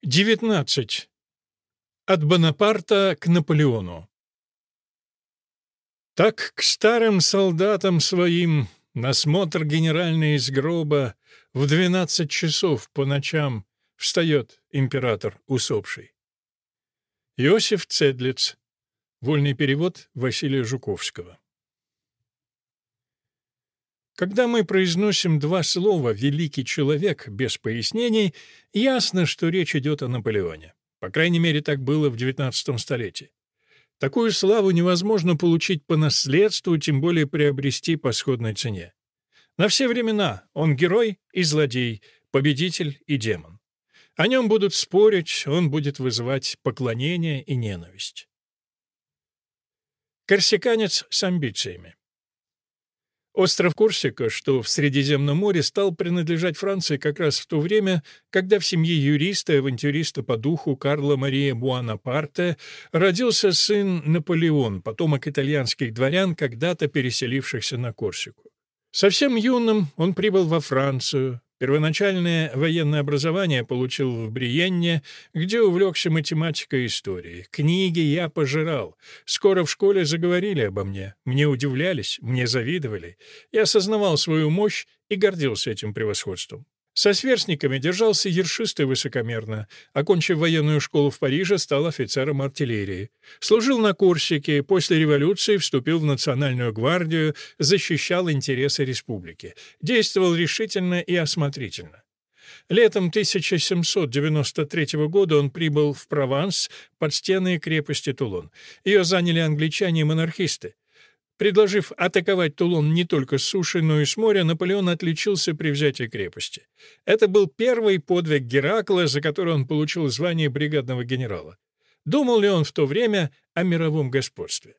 19. От Бонапарта к Наполеону. Так к старым солдатам своим на смотр генеральный из гроба в 12 часов по ночам встает император усопший. Иосиф Цедлиц. Вольный перевод Василия Жуковского. Когда мы произносим два слова «великий человек» без пояснений, ясно, что речь идет о Наполеоне. По крайней мере, так было в XIX столетии. Такую славу невозможно получить по наследству, тем более приобрести по сходной цене. На все времена он герой и злодей, победитель и демон. О нем будут спорить, он будет вызывать поклонение и ненависть. Корсиканец с амбициями. Остров Корсика, что в Средиземном море, стал принадлежать Франции как раз в то время, когда в семье юриста и авантюриста по духу Карла Мария Буонапарте родился сын Наполеон, потомок итальянских дворян, когда-то переселившихся на Корсику. Совсем юным он прибыл во Францию. Первоначальное военное образование получил в Бриенне, где увлекся математикой и историей. Книги я пожирал. Скоро в школе заговорили обо мне. Мне удивлялись, мне завидовали. Я осознавал свою мощь и гордился этим превосходством. Со сверстниками держался ершисто и высокомерно. Окончив военную школу в Париже, стал офицером артиллерии. Служил на Корсике, после революции вступил в Национальную гвардию, защищал интересы республики. Действовал решительно и осмотрительно. Летом 1793 года он прибыл в Прованс под стены крепости Тулон. Ее заняли англичане и монархисты. Предложив атаковать Тулон не только с суши, но и с моря, Наполеон отличился при взятии крепости. Это был первый подвиг Геракла, за который он получил звание бригадного генерала. Думал ли он в то время о мировом господстве?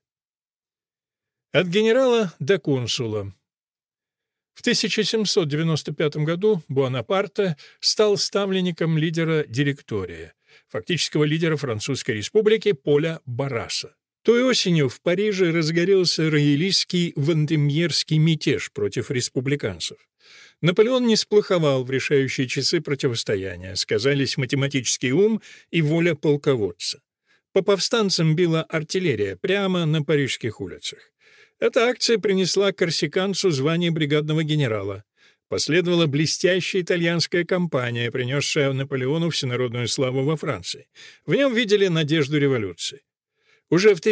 От генерала до консула. В 1795 году Буонапарте стал ставленником лидера директория, фактического лидера Французской республики Поля Барраса. Той осенью в Париже разгорелся роялистский вандемьерский мятеж против республиканцев. Наполеон не сплоховал в решающие часы противостояния, сказались математический ум и воля полководца. По повстанцам била артиллерия прямо на парижских улицах. Эта акция принесла корсиканцу звание бригадного генерала. Последовала блестящая итальянская кампания, принесшая Наполеону всенародную славу во Франции. В нем видели надежду революции. Уже в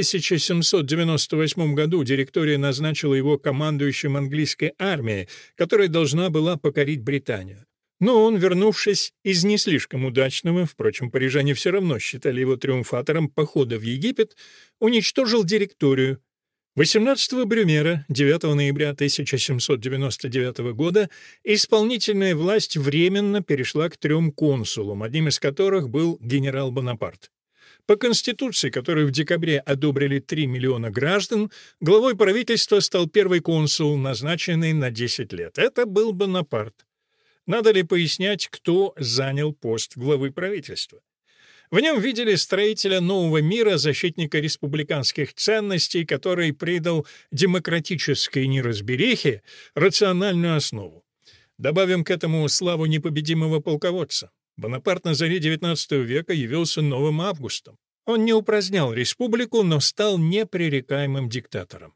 1798 году директория назначила его командующим английской армией, которая должна была покорить Британию. Но он, вернувшись из не слишком удачного, впрочем, парижане все равно считали его триумфатором похода в Египет, уничтожил директорию. 18 Брюмера, 9 ноября 1799 года, исполнительная власть временно перешла к 3 консулам, одним из которых был генерал Бонапарт. По Конституции, которую в декабре одобрили 3 миллиона граждан, главой правительства стал первый консул, назначенный на 10 лет. Это был Бонапарт. Надо ли пояснять, кто занял пост главы правительства? В нем видели строителя нового мира, защитника республиканских ценностей, который придал демократической неразберихе рациональную основу. Добавим к этому славу непобедимого полководца. Бонапарт на заре XIX века явился новым Августом. Он не упразднял республику, но стал непререкаемым диктатором.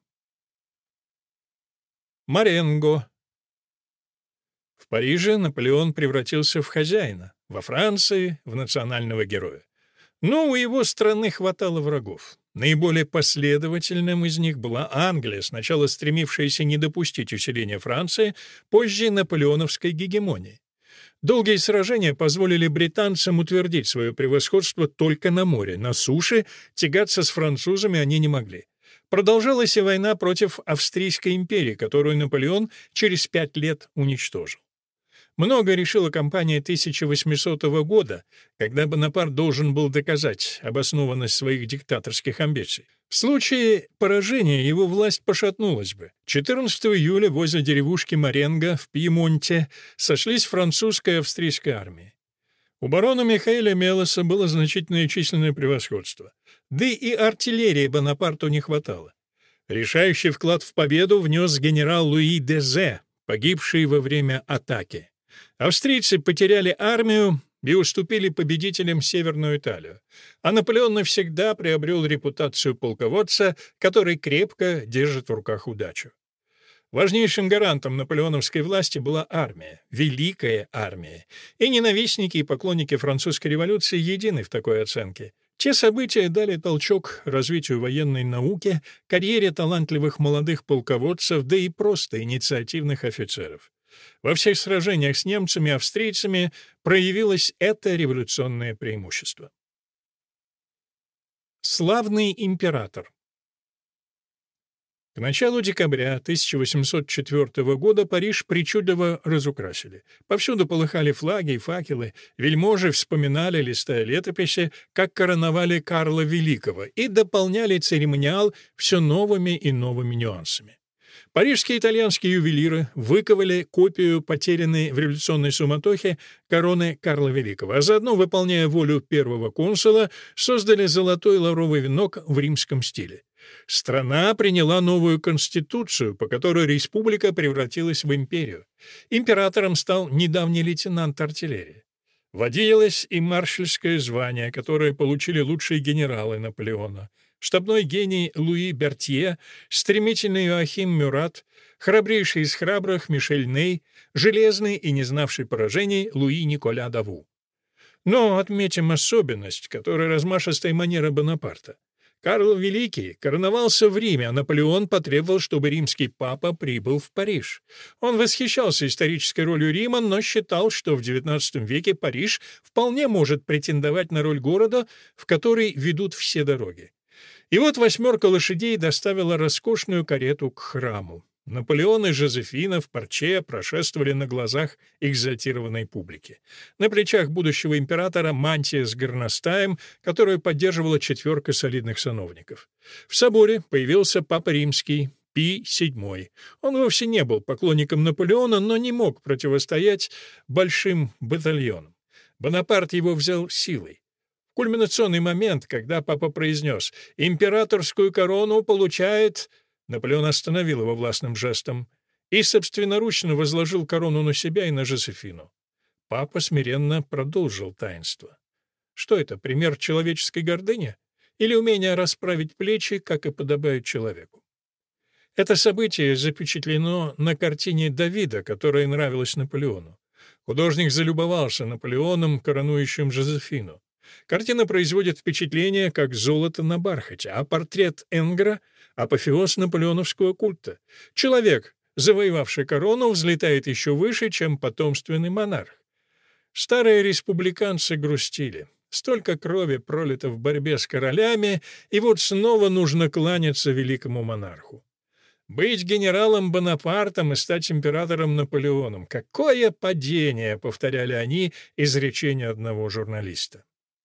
Маренго. В Париже Наполеон превратился в хозяина, во Франции — в национального героя. Но у его страны хватало врагов. Наиболее последовательным из них была Англия, сначала стремившаяся не допустить усиления Франции, позже наполеоновской гегемонии. Долгие сражения позволили британцам утвердить свое превосходство только на море, на суше тягаться с французами они не могли. Продолжалась и война против Австрийской империи, которую Наполеон через 5 лет уничтожил. Много решила кампания 1800 года, когда Бонапарт должен был доказать обоснованность своих диктаторских амбиций. В случае поражения его власть пошатнулась бы. 14 июля возле деревушки Маренго в Пьемонте сошлись французская и австрийская армии. У барона Михаэля Мелоса было значительное численное превосходство. Да и артиллерии Бонапарту не хватало. Решающий вклад в победу внес генерал Луи Дезе, погибший во время атаки. Австрийцы потеряли армию, и уступили победителям Северную Италию, а Наполеон навсегда приобрел репутацию полководца, который крепко держит в руках удачу. Важнейшим гарантом наполеоновской власти была армия, великая армия, и ненавистники и поклонники французской революции едины в такой оценке. Те события дали толчок развитию военной науки, карьере талантливых молодых полководцев, да и просто инициативных офицеров. Во всех сражениях с немцами и австрийцами проявилось это революционное преимущество. Славный император. К началу декабря 1804 года Париж причудливо разукрасили. Повсюду полыхали флаги и факелы, вельможи вспоминали, листая летописи, как короновали Карла Великого, и дополняли церемониал все новыми и новыми нюансами. Парижские и итальянские ювелиры выковали копию потерянной в революционной суматохе короны Карла Великого, а заодно, выполняя волю первого консула, создали золотой лавровый венок в римском стиле. Страна приняла новую конституцию, по которой республика превратилась в империю. Императором стал недавний лейтенант артиллерии. Вводилось и маршальское звание, которое получили лучшие генералы Наполеона. Штабной гений Луи Бертье, стремительный Иоахим Мюрат, храбрейший из храбрых Мишель Ней, железный и не знавший поражений Луи Николя Даву. Но отметим особенность, которая размашистая манера Бонапарта. Карл Великий короновался в Риме, а Наполеон потребовал, чтобы римский папа прибыл в Париж. Он восхищался исторической ролью Рима, но считал, что в XIX веке Париж вполне может претендовать на роль города, в который ведут все дороги. И вот 8 лошадей доставила роскошную карету к храму. Наполеон и Жозефина в парче прошествовали на глазах экзальтированной публики. На плечах будущего императора мантия с горностаем, которую поддерживала 4 солидных сановников. В соборе появился папа римский Пий VII. Он вовсе не был поклонником Наполеона, но не мог противостоять большим батальонам. Бонапарт его взял силой. В кульминационный момент, когда папа произнес «Императорскую корону получает...» Наполеон остановил его властным жестом и собственноручно возложил корону на себя и на Жозефину. Папа смиренно продолжил таинство. Что это, пример человеческой гордыни? Или умение расправить плечи, как и подобает человеку? Это событие запечатлено на картине Давида, которая нравилась Наполеону. Художник залюбовался Наполеоном, коронующим Жозефину. Картина производит впечатление, как золото на бархате, а портрет Энгра — апофеоз наполеоновского культа. Человек, завоевавший корону, взлетает еще выше, чем потомственный монарх. Старые республиканцы грустили. Столько крови пролито в борьбе с королями, и вот снова нужно кланяться великому монарху. Быть генералом Бонапартом и стать императором Наполеоном — какое падение, повторяли они изречение одного журналиста.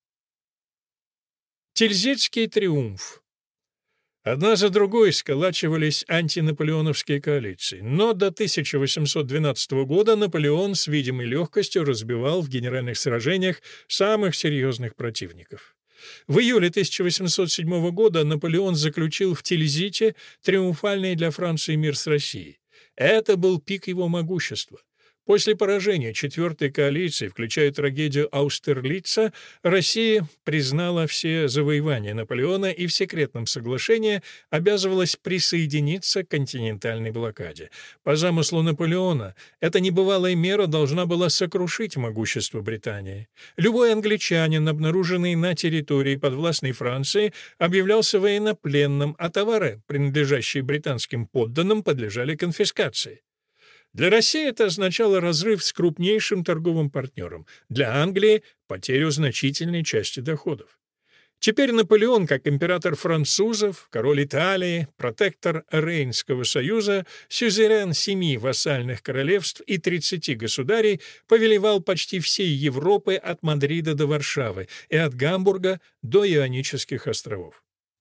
Тильзитский триумф. Одна за другой сколачивались антинаполеоновские коалиции, но до 1812 года Наполеон с видимой легкостью разбивал в генеральных сражениях самых серьезных противников. В июле 1807 года Наполеон заключил в Тильзите триумфальный для Франции мир с Россией. Это был пик его могущества. После поражения Четвертой коалиции, включая трагедию Аустерлица, Россия признала все завоевания Наполеона и в секретном соглашении обязывалась присоединиться к континентальной блокаде. По замыслу Наполеона, эта небывалая мера должна была сокрушить могущество Британии. Любой англичанин, обнаруженный на территории подвластной Франции, объявлялся военнопленным, а товары, принадлежащие британским подданным, подлежали конфискации. Для России это означало разрыв с крупнейшим торговым партнером, для Англии — потерю значительной части доходов. Теперь Наполеон, как император французов, король Италии, протектор Рейнского союза, сюзерен 7 вассальных королевств и 30 государей, повелевал почти всей Европы от Мадрида до Варшавы и от Гамбурга до Ионических островов.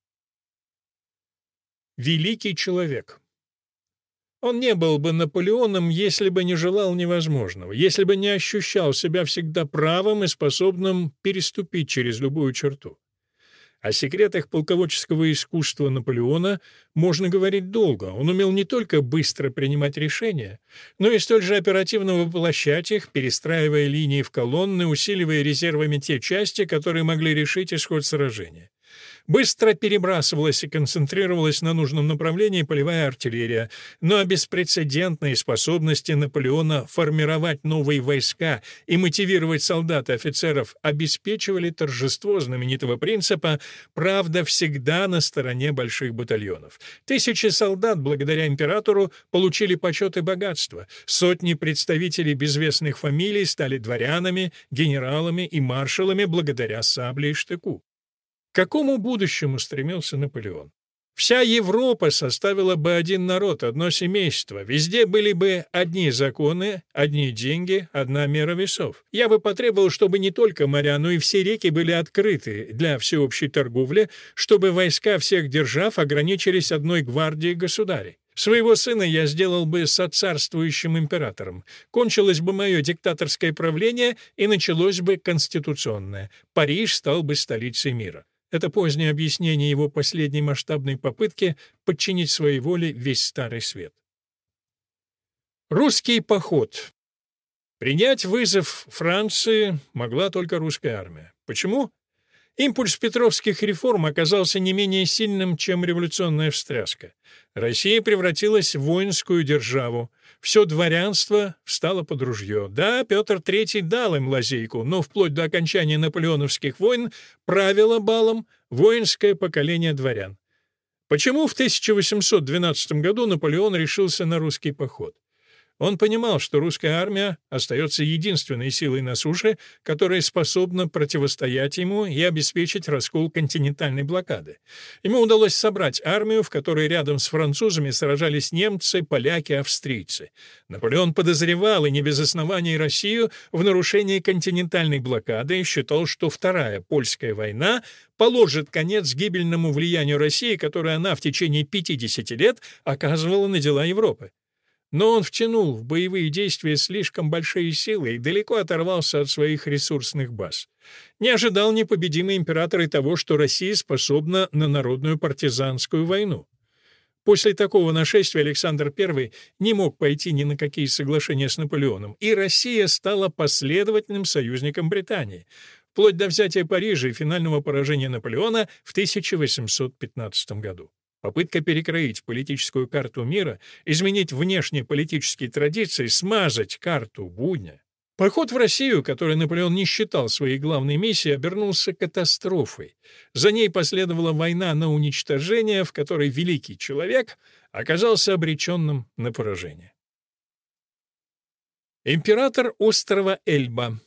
Великий человек. Он не был бы Наполеоном, если бы не желал невозможного, если бы не ощущал себя всегда правым и способным переступить через любую черту. О секретах полководческого искусства Наполеона можно говорить долго. Он умел не только быстро принимать решения, но и столь же оперативно воплощать их, перестраивая линии в колонны, усиливая резервами те части, которые могли решить исход сражения. Быстро перебрасывалась и концентрировалась на нужном направлении полевая артиллерия, но беспрецедентные способности Наполеона формировать новые войска и мотивировать солдат и офицеров обеспечивали торжество знаменитого принципа «правда всегда на стороне больших батальонов». Тысячи солдат, благодаря императору, получили почет и богатство. Сотни представителей безвестных фамилий стали дворянами, генералами и маршалами благодаря сабле и штыку. К какому будущему стремился Наполеон? Вся Европа составила бы один народ, одно семейство. Везде были бы одни законы, одни деньги, одна мера весов. Я бы потребовал, чтобы не только моря, но и все реки были открыты для всеобщей торговли, чтобы войска всех держав ограничились одной гвардией государей. Своего сына я сделал бы соцарствующим императором. Кончилось бы мое диктаторское правление, и началось бы конституционное. Париж стал бы столицей мира. Это позднее объяснение его последней масштабной попытки подчинить своей воле весь Старый Свет. Русский поход. Принять вызов Франции могла только русская армия. Почему? Импульс петровских реформ оказался не менее сильным, чем революционная встряска. Россия превратилась в воинскую державу. Все дворянство встало под ружье. Да, Петр III дал им лазейку, но вплоть до окончания наполеоновских войн правило балом воинское поколение дворян. Почему в 1812 году Наполеон решился на русский поход? Он понимал, что русская армия остается единственной силой на суше, которая способна противостоять ему и обеспечить раскол континентальной блокады. Ему удалось собрать армию, в которой рядом с французами сражались немцы, поляки, австрийцы. Наполеон подозревал, и не без оснований, Россию в нарушении континентальной блокады и считал, что Вторая Польская война положит конец гибельному влиянию России, которое она в течение 50 лет оказывала на дела Европы. Но он втянул в боевые действия слишком большие силы и далеко оторвался от своих ресурсных баз. Не ожидал непобедимый император и того, что Россия способна на народную партизанскую войну. После такого нашествия Александр I не мог пойти ни на какие соглашения с Наполеоном, и Россия стала последовательным союзником Британии, вплоть до взятия Парижа и финального поражения Наполеона в 1815 году. Попытка перекроить политическую карту мира, изменить внешние политические традиции, смазать карту будня. Поход в Россию, который Наполеон не считал своей главной миссией, обернулся катастрофой. За ней последовала война на уничтожение, в которой великий человек оказался обреченным на поражение. Император острова Эльба.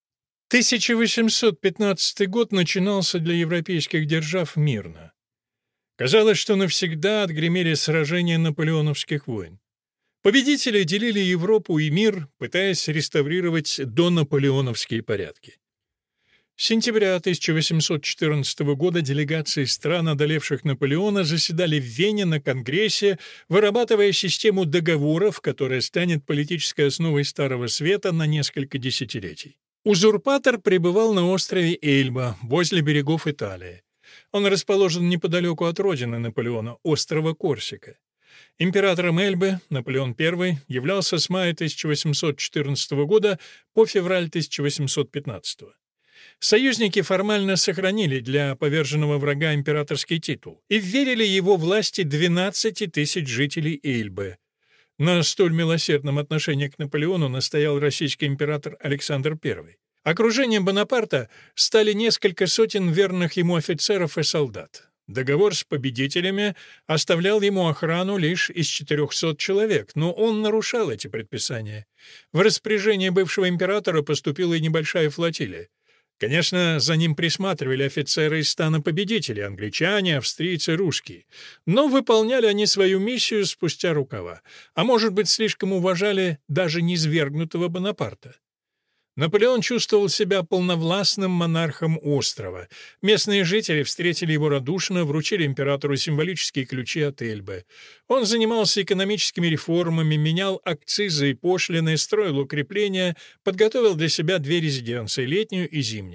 1815 год начинался для европейских держав мирно. Казалось, что навсегда отгремели сражения наполеоновских войн. Победители делили Европу и мир, пытаясь реставрировать донаполеоновские порядки. С сентября 1814 года делегации стран, одолевших Наполеона, заседали в Вене на Конгрессе, вырабатывая систему договоров, которая станет политической основой Старого Света на несколько десятилетий. Узурпатор пребывал на острове Эльба, возле берегов Италии. Он расположен неподалеку от родины Наполеона, острова Корсика. Императором Эльбы Наполеон I являлся с мая 1814 года по февраль 1815. Союзники формально сохранили для поверженного врага императорский титул и вверили его власти 12 тысяч жителей Эльбы. На столь милосердном отношении к Наполеону настоял российский император Александр I. Окружением Бонапарта стали несколько сотен верных ему офицеров и солдат. Договор с победителями оставлял ему охрану лишь из 400 человек, но он нарушал эти предписания. В распоряжение бывшего императора поступила и небольшая флотилия. Конечно, за ним присматривали офицеры из стана победителей, англичане, австрийцы, русские. Но выполняли они свою миссию спустя рукава, а может быть, слишком уважали даже низвергнутого Бонапарта. Наполеон чувствовал себя полновластным монархом острова. Местные жители встретили его радушно, вручили императору символические ключи от Эльбы. Он занимался экономическими реформами, менял акцизы и пошлины, строил укрепления, подготовил для себя две резиденции — летнюю и зимнюю.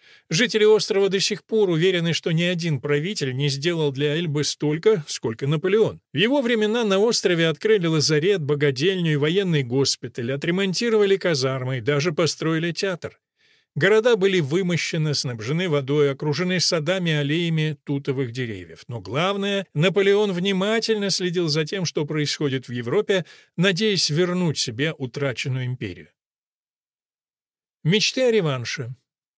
Жители острова до сих пор уверены, что ни один правитель не сделал для Эльбы столько, сколько Наполеон. В его времена на острове открыли лазарет, богадельню и военный госпиталь, отремонтировали казармы и даже построили театр. Города были вымощены, снабжены водой, окружены садами и аллеями тутовых деревьев. Но главное, Наполеон внимательно следил за тем, что происходит в Европе, надеясь вернуть себе утраченную империю. Мечты о реванше.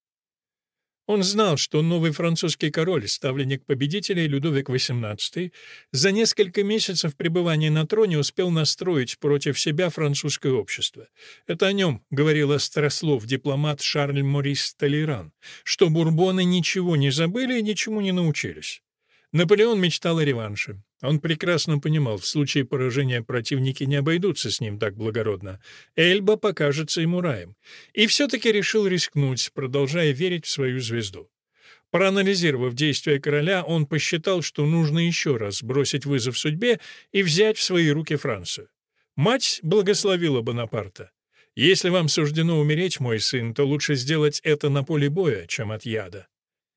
Он знал, что новый французский король, ставленник победителей Людовик XVIII, за несколько месяцев пребывания на троне успел настроить против себя французское общество. Это о нем говорил острослов-дипломат Шарль Морис Толеран, что бурбоны ничего не забыли и ничему не научились. Наполеон мечтал о реванше. Он прекрасно понимал, в случае поражения противники не обойдутся с ним так благородно. Эльба покажется ему раем. И все-таки решил рискнуть, продолжая верить в свою звезду. Проанализировав действия короля, он посчитал, что нужно еще раз бросить вызов судьбе и взять в свои руки Францию. Мать благословила Бонапарта. «Если вам суждено умереть, мой сын, то лучше сделать это на поле боя, чем от яда».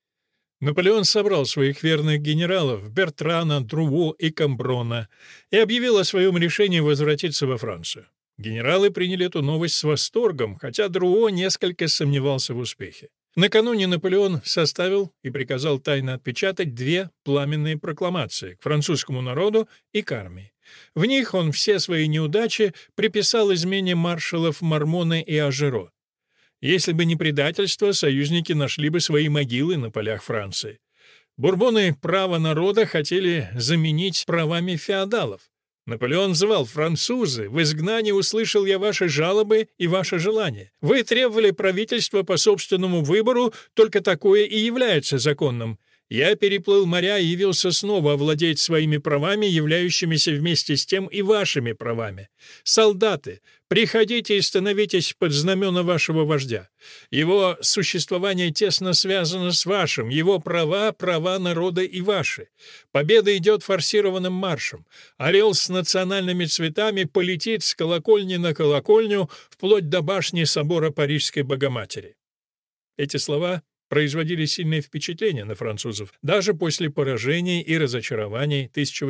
Наполеон собрал своих верных генералов Бертрана, Друо и Камброна и объявил о своем решении возвратиться во Францию. Генералы приняли эту новость с восторгом, хотя Друо несколько сомневался в успехе. Накануне Наполеон составил и приказал тайно отпечатать 2 пламенные прокламации к французскому народу и к армии. В них он все свои неудачи приписал измене маршалов Мармона и Ажеро. Если бы не предательство, союзники нашли бы свои могилы на полях Франции. Бурбоны право народа хотели заменить правами феодалов. Наполеон звал: «Французы, в изгнании услышал я ваши жалобы и ваши желания. Вы требовали правительства по собственному выбору, только такое и является законным. Я переплыл моря и явился снова овладеть своими правами, являющимися вместе с тем и вашими правами. Солдаты, приходите и становитесь под знамена вашего вождя. Его существование тесно связано с вашим, его права — права народа и ваши. Победа идет форсированным маршем. Орел с национальными цветами полетит с колокольни на колокольню, вплоть до башни собора Парижской Богоматери». Эти слова производили сильное впечатление на французов, даже после поражений и разочарований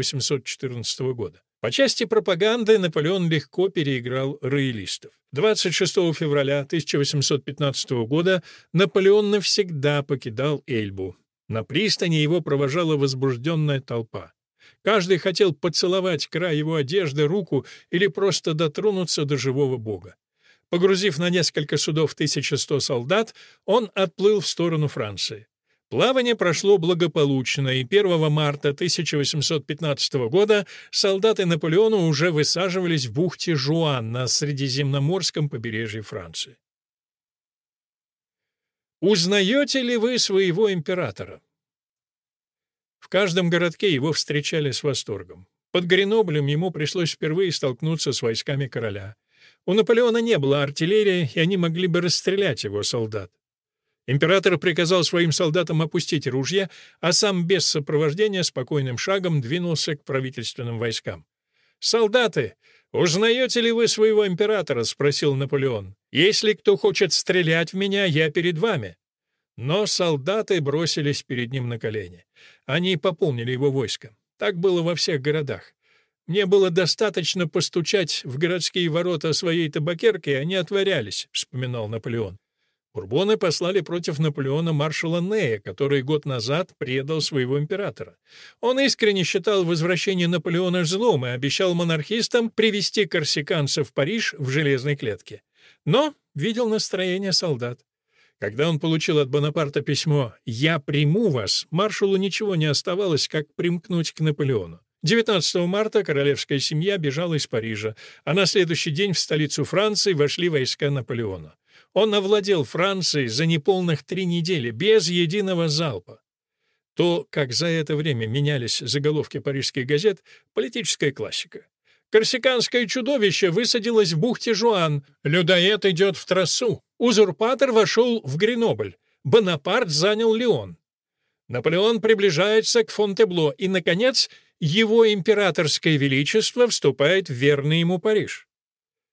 1814 года. По части пропаганды Наполеон легко переиграл роялистов. 26 февраля 1815 года Наполеон навсегда покидал Эльбу. На пристани его провожала возбужденная толпа. Каждый хотел поцеловать край его одежды, руку или просто дотронуться до живого бога. Погрузив на несколько судов 1100 солдат, он отплыл в сторону Франции. Плавание прошло благополучно, и 1 марта 1815 года солдаты Наполеона уже высаживались в бухте Жуан на Средиземноморском побережье Франции. Узнаете ли вы своего императора? В каждом городке его встречали с восторгом. Под Греноблем ему пришлось впервые столкнуться с войсками короля. У Наполеона не было артиллерии, и они могли бы расстрелять его солдат. Император приказал своим солдатам опустить ружья, а сам без сопровождения спокойным шагом двинулся к правительственным войскам. «Солдаты, узнаете ли вы своего императора?» — спросил Наполеон. «Если кто хочет стрелять в меня, я перед вами». Но солдаты бросились перед ним на колени. Они пополнили его войско. Так было во всех городах. «Мне было достаточно постучать в городские ворота своей табакерки, и они отворялись», — вспоминал Наполеон. Бурбоны послали против Наполеона маршала Нея, который год назад предал своего императора. Он искренне считал возвращение Наполеона злом и обещал монархистам привести корсиканцев в Париж в железной клетке. Но видел настроение солдат. Когда он получил от Бонапарта письмо «Я приму вас», маршалу ничего не оставалось, как примкнуть к Наполеону. 19 марта королевская семья бежала из Парижа, а на следующий день в столицу Франции вошли войска Наполеона. Он овладел Францией за неполных 3 недели, без единого залпа. То, как за это время менялись заголовки парижских газет, политическая классика. Корсиканское чудовище высадилось в бухте Жуан, людоед идет в трассу, узурпатор вошел в Гренобль, Бонапарт занял Лион. Наполеон приближается к Фонтебло, и, наконец, его императорское величество вступает в верный ему Париж. В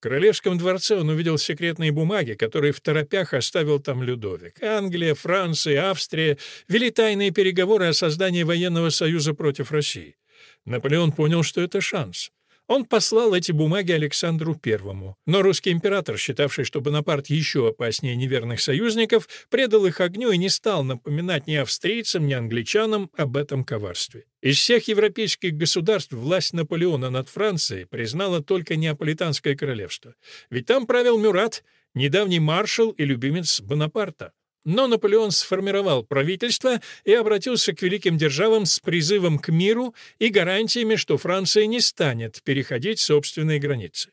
королевском дворце он увидел секретные бумаги, которые второпях оставил там Людовик. Англия, Франция, Австрия вели тайные переговоры о создании военного союза против России. Наполеон понял, что это шанс. Он послал эти бумаги Александру I, но русский император, считавший, что Бонапарт еще опаснее неверных союзников, предал их огню и не стал напоминать ни австрийцам, ни англичанам об этом коварстве. Из всех европейских государств власть Наполеона над Францией признала только Неаполитанское королевство. Ведь там правил Мюрат, недавний маршал и любимец Бонапарта. Но Наполеон сформировал правительство и обратился к великим державам с призывом к миру и гарантиями, что Франция не станет переходить собственные границы.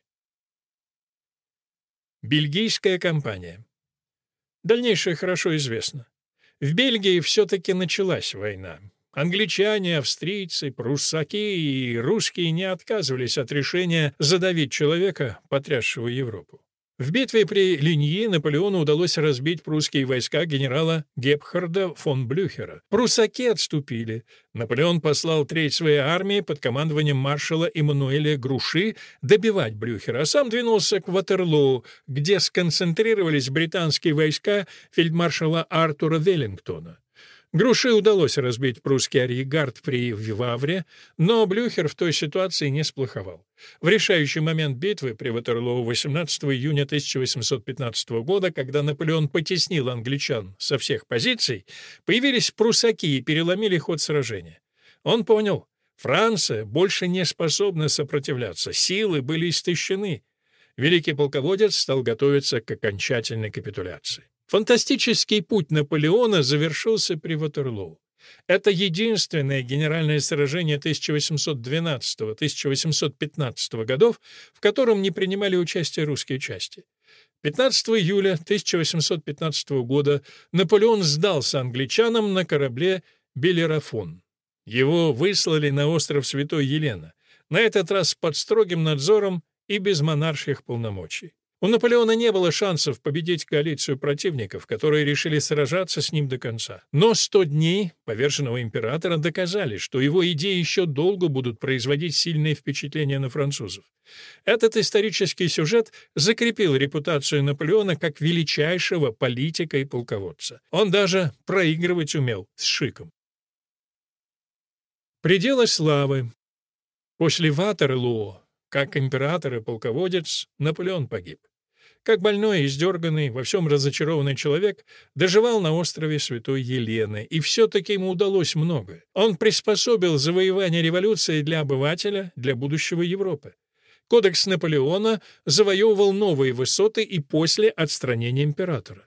Бельгийская кампания. Дальнейшее хорошо известно. В Бельгии все-таки началась война. Англичане, австрийцы, пруссаки и русские не отказывались от решения задавить человека, потрясшего Европу. В битве при Линьи Наполеону удалось разбить прусские войска генерала Гепхарда фон Блюхера. Пруссаки отступили. Наполеон послал треть своей армии под командованием маршала Эммануэля Груши добивать Блюхера, а сам двинулся к Ватерлоо, где сконцентрировались британские войска фельдмаршала Артура Веллингтона. Груши удалось разбить прусский арьергард при Вавре, но Блюхер в той ситуации не сплоховал. В решающий момент битвы при Ватерлоо 18 июня 1815 года, когда Наполеон потеснил англичан со всех позиций, появились пруссаки и переломили ход сражения. Он понял, Франция больше не способна сопротивляться, силы были истощены. Великий полководец стал готовиться к окончательной капитуляции. Фантастический путь Наполеона завершился при Ватерлоо. Это единственное генеральное сражение 1812-1815 годов, в котором не принимали участие русские части. 15 июля 1815 года Наполеон сдался англичанам на корабле «Белерафон». Его выслали на остров Святой Елены, на этот раз под строгим надзором и без монарших полномочий. У Наполеона не было шансов победить коалицию противников, которые решили сражаться с ним до конца. Но 100 дней поверженного императора доказали, что его идеи еще долго будут производить сильное впечатление на французов. Этот исторический сюжет закрепил репутацию Наполеона как величайшего политика и полководца. Он даже проигрывать умел с шиком. Пределы славы. После Ватерлоо, как император и полководец, Наполеон погиб. Как больной, издерганный, во всем разочарованный человек, доживал на острове Святой Елены, и все-таки ему удалось многое. Он приспособил завоевание революции для обывателя, для будущего Европы. Кодекс Наполеона завоевывал новые высоты и после отстранения императора.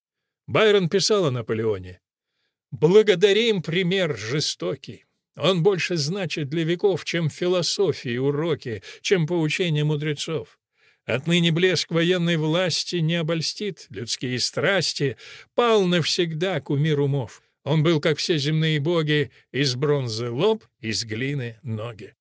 Байрон писал о Наполеоне: «Благодарим пример жестокий. Он больше значит для веков, чем философии и уроки, чем поучения мудрецов. Отныне блеск военной власти не обольстит, людские страсти, пал навсегда кумир умов. Он был, как все земные боги, из бронзы лоб, из глины ноги».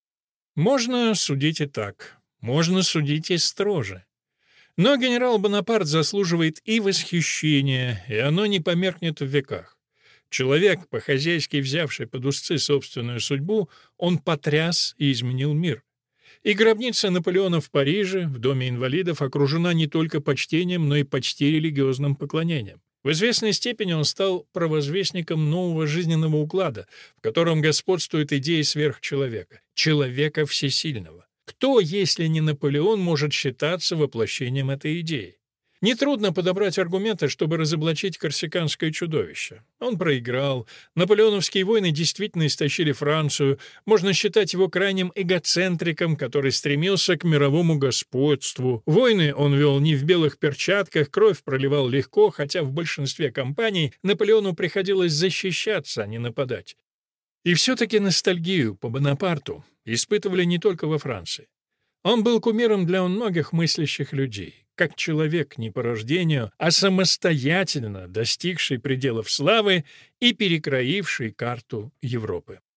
Можно судить и так, можно судить и строже. Но генерал Бонапарт заслуживает и восхищения, и оно не померкнет в веках. Человек, по-хозяйски взявший под узцы собственную судьбу, он потряс и изменил мир. И гробница Наполеона в Париже, в Доме инвалидов, окружена не только почтением, но и почти религиозным поклонением. В известной степени он стал провозвестником нового жизненного уклада, в котором господствует идея сверхчеловека, человека всесильного. Кто, если не Наполеон, может считаться воплощением этой идеи? Нетрудно подобрать аргументы, чтобы разоблачить корсиканское чудовище. Он проиграл. Наполеоновские войны действительно истощили Францию. Можно считать его крайним эгоцентриком, который стремился к мировому господству. Войны он вел не в белых перчатках, кровь проливал легко, хотя в большинстве кампаний Наполеону приходилось защищаться, а не нападать. И все-таки ностальгию по Бонапарту испытывали не только во Франции. Он был кумиром для многих мыслящих людей, как человек не по рождению, а самостоятельно достигший пределов славы и перекроивший карту Европы.